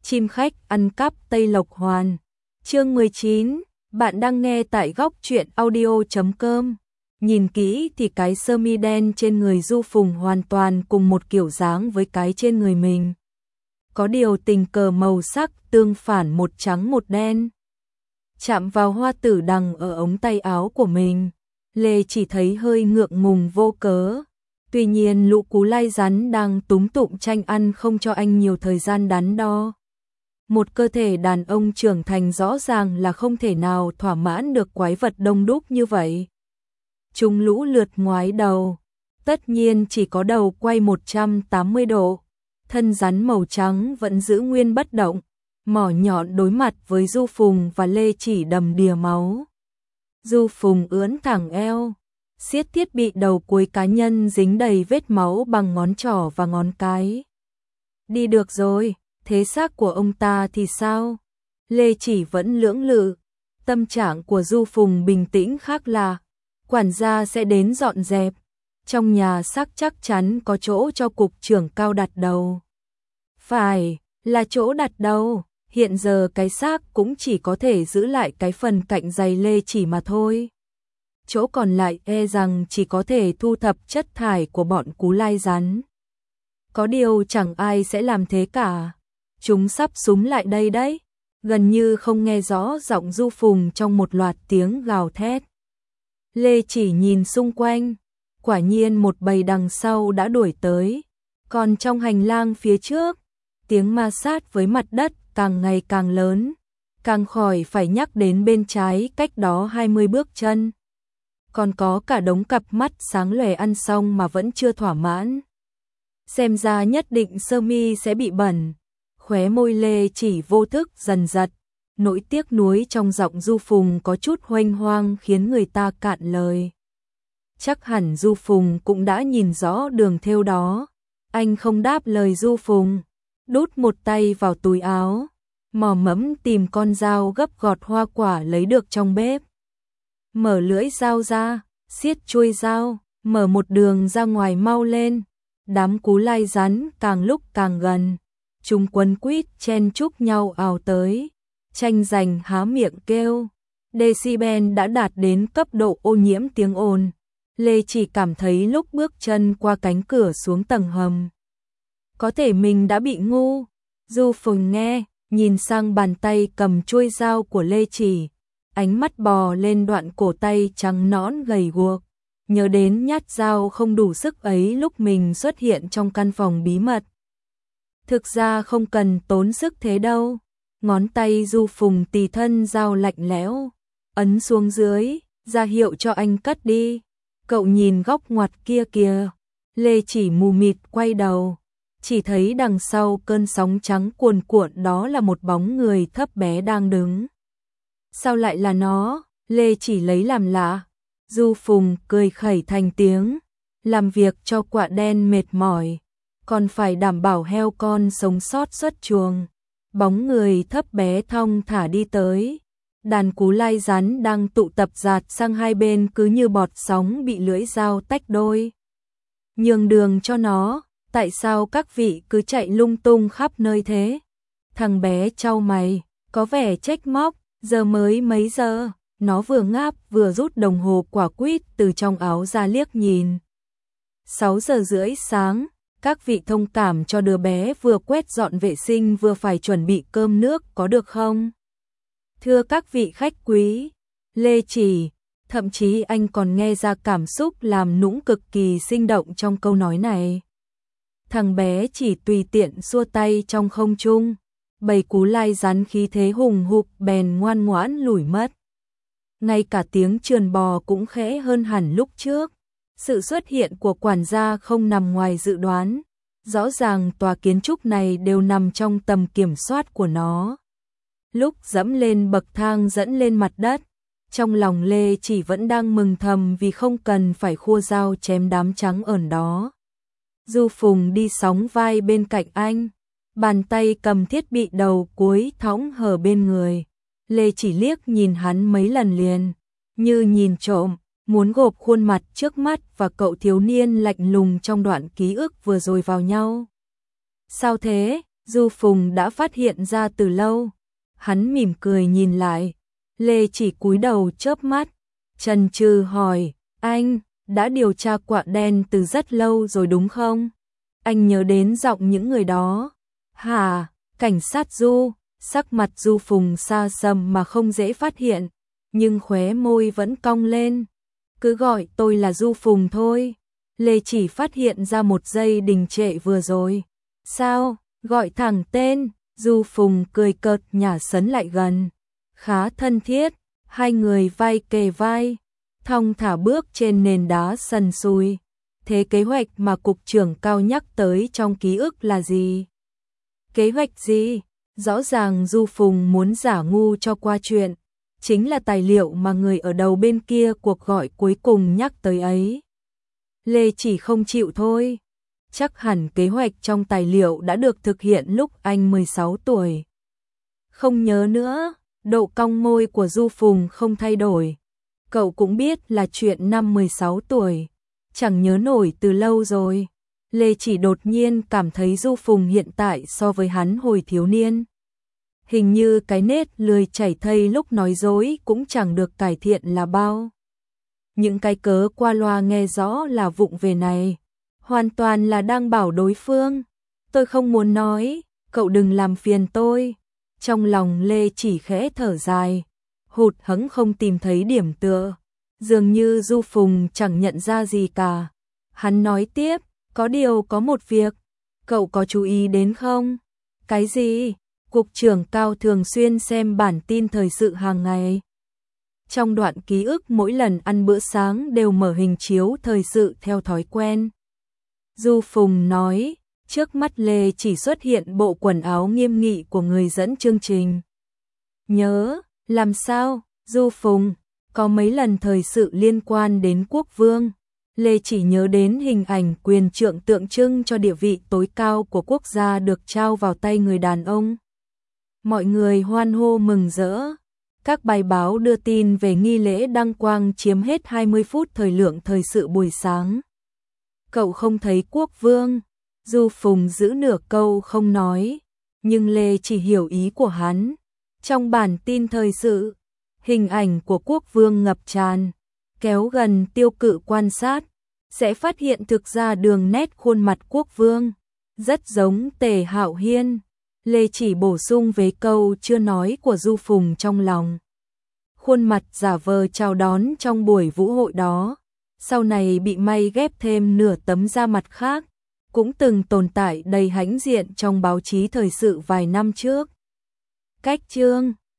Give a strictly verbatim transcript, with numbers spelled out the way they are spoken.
Chim khách ăn cắp Tây Lộc Hoàn. Chương mười chín, bạn đang nghe tại góc truyện audio chấm com. Nhìn kỹ thì cái sơ mi đen trên người Du Phùng hoàn toàn cùng một kiểu dáng với cái trên người mình. Có điều tình cờ màu sắc tương phản, một trắng một đen. Chạm vào hoa tử đằng ở ống tay áo của mình, Lê chỉ thấy hơi ngượng ngùng vô cớ. Tuy nhiên lũ cú lai rắn đang túm tụm tranh ăn không cho anh nhiều thời gian đắn đo. Một cơ thể đàn ông trưởng thành rõ ràng là không thể nào thỏa mãn được quái vật đông đúc như vậy. Chúng lũ lượt ngoái đầu, tất nhiên chỉ có đầu quay một trăm tám mươi độ. Thân rắn màu trắng vẫn giữ nguyên bất động, mỏ nhọn đối mặt với Du Phùng và Lê chỉ đầm đìa máu. Du Phùng ưỡn thẳng eo, siết thiết bị đầu cuối cá nhân dính đầy vết máu bằng ngón trỏ và ngón cái. Đi được rồi, thế xác của ông ta thì sao? Lê chỉ vẫn lưỡng lự. Tâm trạng của Du Phùng bình tĩnh khác là quản gia sẽ đến dọn dẹp. Trong nhà xác chắc chắn có chỗ cho cục trưởng Cao đặt đầu. Phải, là chỗ đặt đầu. Hiện giờ cái xác cũng chỉ có thể giữ lại cái phần cạnh giày Lê chỉ mà thôi. Chỗ còn lại e rằng chỉ có thể thu thập chất thải của bọn cú lai rắn. Có điều chẳng ai sẽ làm thế cả. Chúng sắp súng lại đây đấy. Gần như không nghe rõ giọng Du Phùng trong một loạt tiếng gào thét. Lê chỉ nhìn xung quanh. Quả nhiên một bầy đằng sau đã đuổi tới. Còn trong hành lang phía trước, tiếng ma sát với mặt đất càng ngày càng lớn. Càng khỏi phải nhắc đến bên trái cách đó hai mươi bước chân. Còn có cả đống cặp mắt sáng lòe ăn xong mà vẫn chưa thỏa mãn. Xem ra nhất định sơ mi sẽ bị bẩn. Khóe môi Lê chỉ vô thức dần giật. Nỗi tiếc nuối trong giọng Du Phùng có chút huênh hoang khiến người ta cạn lời. Chắc hẳn Du Phùng cũng đã nhìn rõ đường thêu đó. Anh không đáp lời Du Phùng, đút một tay vào túi áo, mò mẫm tìm con dao gấp gọt hoa quả lấy được trong bếp. Mở lưỡi dao ra, siết chuôi dao, mở một đường ra ngoài mau lên. Đám cú lai rắn càng lúc càng gần. Chúng quấn quýt chen chúc nhau ào tới, tranh giành há miệng kêu. Decibel đã đạt đến cấp độ ô nhiễm tiếng ồn. Lê chỉ cảm thấy lúc bước chân qua cánh cửa xuống tầng hầm, có thể mình đã bị ngu. Du Phùng nghe, nhìn sang bàn tay cầm chuôi dao của Lê chỉ, ánh mắt bò lên đoạn cổ tay trắng nõn gầy guộc, nhớ đến nhát dao không đủ sức ấy lúc mình xuất hiện trong căn phòng bí mật. Thực ra không cần tốn sức thế đâu. Ngón tay Du Phùng tì thân dao lạnh lẽo, ấn xuống dưới, ra hiệu cho anh cất đi. Cậu nhìn góc ngoặt kia kìa. Lê chỉ mù mịt quay đầu, chỉ thấy đằng sau cơn sóng trắng cuồn cuộn đó là một bóng người thấp bé đang đứng. Sao lại là nó? Lê chỉ lấy làm lạ. Du Phùng cười khẩy thành tiếng. Làm việc cho quạ đen mệt mỏi, còn phải đảm bảo heo con sống sót xuất chuồng. Bóng người thấp bé thong thả đi tới. Đàn cú lai rắn đang tụ tập dạt sang hai bên cứ như bọt sóng bị lưỡi dao tách đôi. Nhường đường cho nó, tại sao các vị cứ chạy lung tung khắp nơi thế? Thằng bé chau mày, có vẻ trách móc. Giờ mới mấy giờ? Nó vừa ngáp vừa rút đồng hồ quả quýt từ trong áo ra liếc nhìn. Sáu giờ rưỡi sáng. Các vị thông cảm cho đứa bé vừa quét dọn vệ sinh vừa phải chuẩn bị cơm nước có được không? Thưa các vị khách quý, Lê chỉ, thậm chí anh còn nghe ra cảm xúc làm nũng cực kỳ sinh động trong câu nói này. Thằng bé chỉ tùy tiện xua tay trong không trung, bầy cú lai rắn khí thế hùng hục bèn ngoan ngoãn lủi mất. Ngay cả tiếng trườn bò cũng khẽ hơn hẳn lúc trước. Sự xuất hiện của quản gia không nằm ngoài dự đoán. Rõ ràng tòa kiến trúc này đều nằm trong tầm kiểm soát của nó. Lúc dẫm lên bậc thang dẫn lên mặt đất, trong lòng Lê chỉ vẫn đang mừng thầm vì không cần phải khua dao chém đám trắng ẩn đó. Du Phùng đi sóng vai bên cạnh anh, bàn tay cầm thiết bị đầu cuối thõng hở bên người. Lê chỉ liếc nhìn hắn mấy lần liền, như nhìn trộm, muốn gộp khuôn mặt trước mắt và cậu thiếu niên lạnh lùng trong đoạn ký ức vừa rồi vào nhau. Sao thế? Du Phùng đã phát hiện ra từ lâu. Hắn mỉm cười nhìn lại, Lê Chỉ cúi đầu chớp mắt, chần chừ hỏi, anh đã điều tra Quạ Đen từ rất lâu rồi đúng không? Anh nhớ đến giọng những người đó. Hả, cảnh sát Du? Sắc mặt Du Phùng xa xăm mà không dễ phát hiện, nhưng khóe môi vẫn cong lên. Cứ gọi tôi là Du Phùng thôi. Lê Chỉ phát hiện ra một giây đình trệ vừa rồi. Sao, gọi thẳng tên? Du Phùng cười cợt nhả sấn lại gần. Khá thân thiết, hai người vai kề vai, thong thả bước trên nền đá sần sùi. Thế kế hoạch mà cục trưởng Cao nhắc tới trong ký ức là gì? Kế hoạch gì? Rõ ràng Du Phùng muốn giả ngu cho qua chuyện, chính là tài liệu mà người ở đầu bên kia cuộc gọi cuối cùng nhắc tới ấy. Lê Chỉ không chịu thôi. Chắc hẳn kế hoạch trong tài liệu đã được thực hiện lúc anh mười sáu tuổi. Không nhớ nữa, độ cong môi của Du Phùng không thay đổi. Cậu cũng biết là chuyện năm mười sáu tuổi, chẳng nhớ nổi từ lâu rồi. Lê Chỉ đột nhiên cảm thấy Du Phùng hiện tại so với hắn hồi thiếu niên. Hình như cái nết lười chảy thây lúc nói dối cũng chẳng được cải thiện là bao. Những cái cớ qua loa nghe rõ là vụng về này, hoàn toàn là đang bảo đối phương. Tôi không muốn nói, cậu đừng làm phiền tôi. Trong lòng Lê Chỉ khẽ thở dài, hụt hẫng không tìm thấy điểm tựa. Dường như Du Phùng chẳng nhận ra gì cả. Hắn nói tiếp, có điều có một việc, cậu có chú ý đến không? Cái gì? Cục trưởng Cao thường xuyên xem bản tin thời sự hàng ngày. Trong đoạn ký ức mỗi lần ăn bữa sáng đều mở hình chiếu thời sự theo thói quen. Du Phùng nói, trước mắt Lê Chỉ xuất hiện bộ quần áo nghiêm nghị của người dẫn chương trình. Nhớ, làm sao, Du Phùng, có mấy lần thời sự liên quan đến quốc vương. Lê Chỉ nhớ đến hình ảnh quyền trượng tượng trưng cho địa vị tối cao của quốc gia được trao vào tay người đàn ông. Mọi người hoan hô mừng rỡ. Các bài báo đưa tin về nghi lễ đăng quang chiếm hết hai mươi phút thời lượng thời sự buổi sáng. Cậu không thấy quốc vương? Du Phùng giữ nửa câu không nói, nhưng Lê Chỉ hiểu ý của hắn. Trong bản tin thời sự, hình ảnh của quốc vương ngập tràn, kéo gần tiêu cự quan sát, sẽ phát hiện thực ra đường nét khuôn mặt quốc vương rất giống Tề Hạo Hiên. Lê Chỉ bổ sung với câu chưa nói của Du Phùng trong lòng. Khuôn mặt giả vờ chào đón trong buổi vũ hội đó, sau này bị may ghép thêm nửa tấm da mặt khác, cũng từng tồn tại đầy hãnh diện trong báo chí thời sự vài năm trước. Cách chương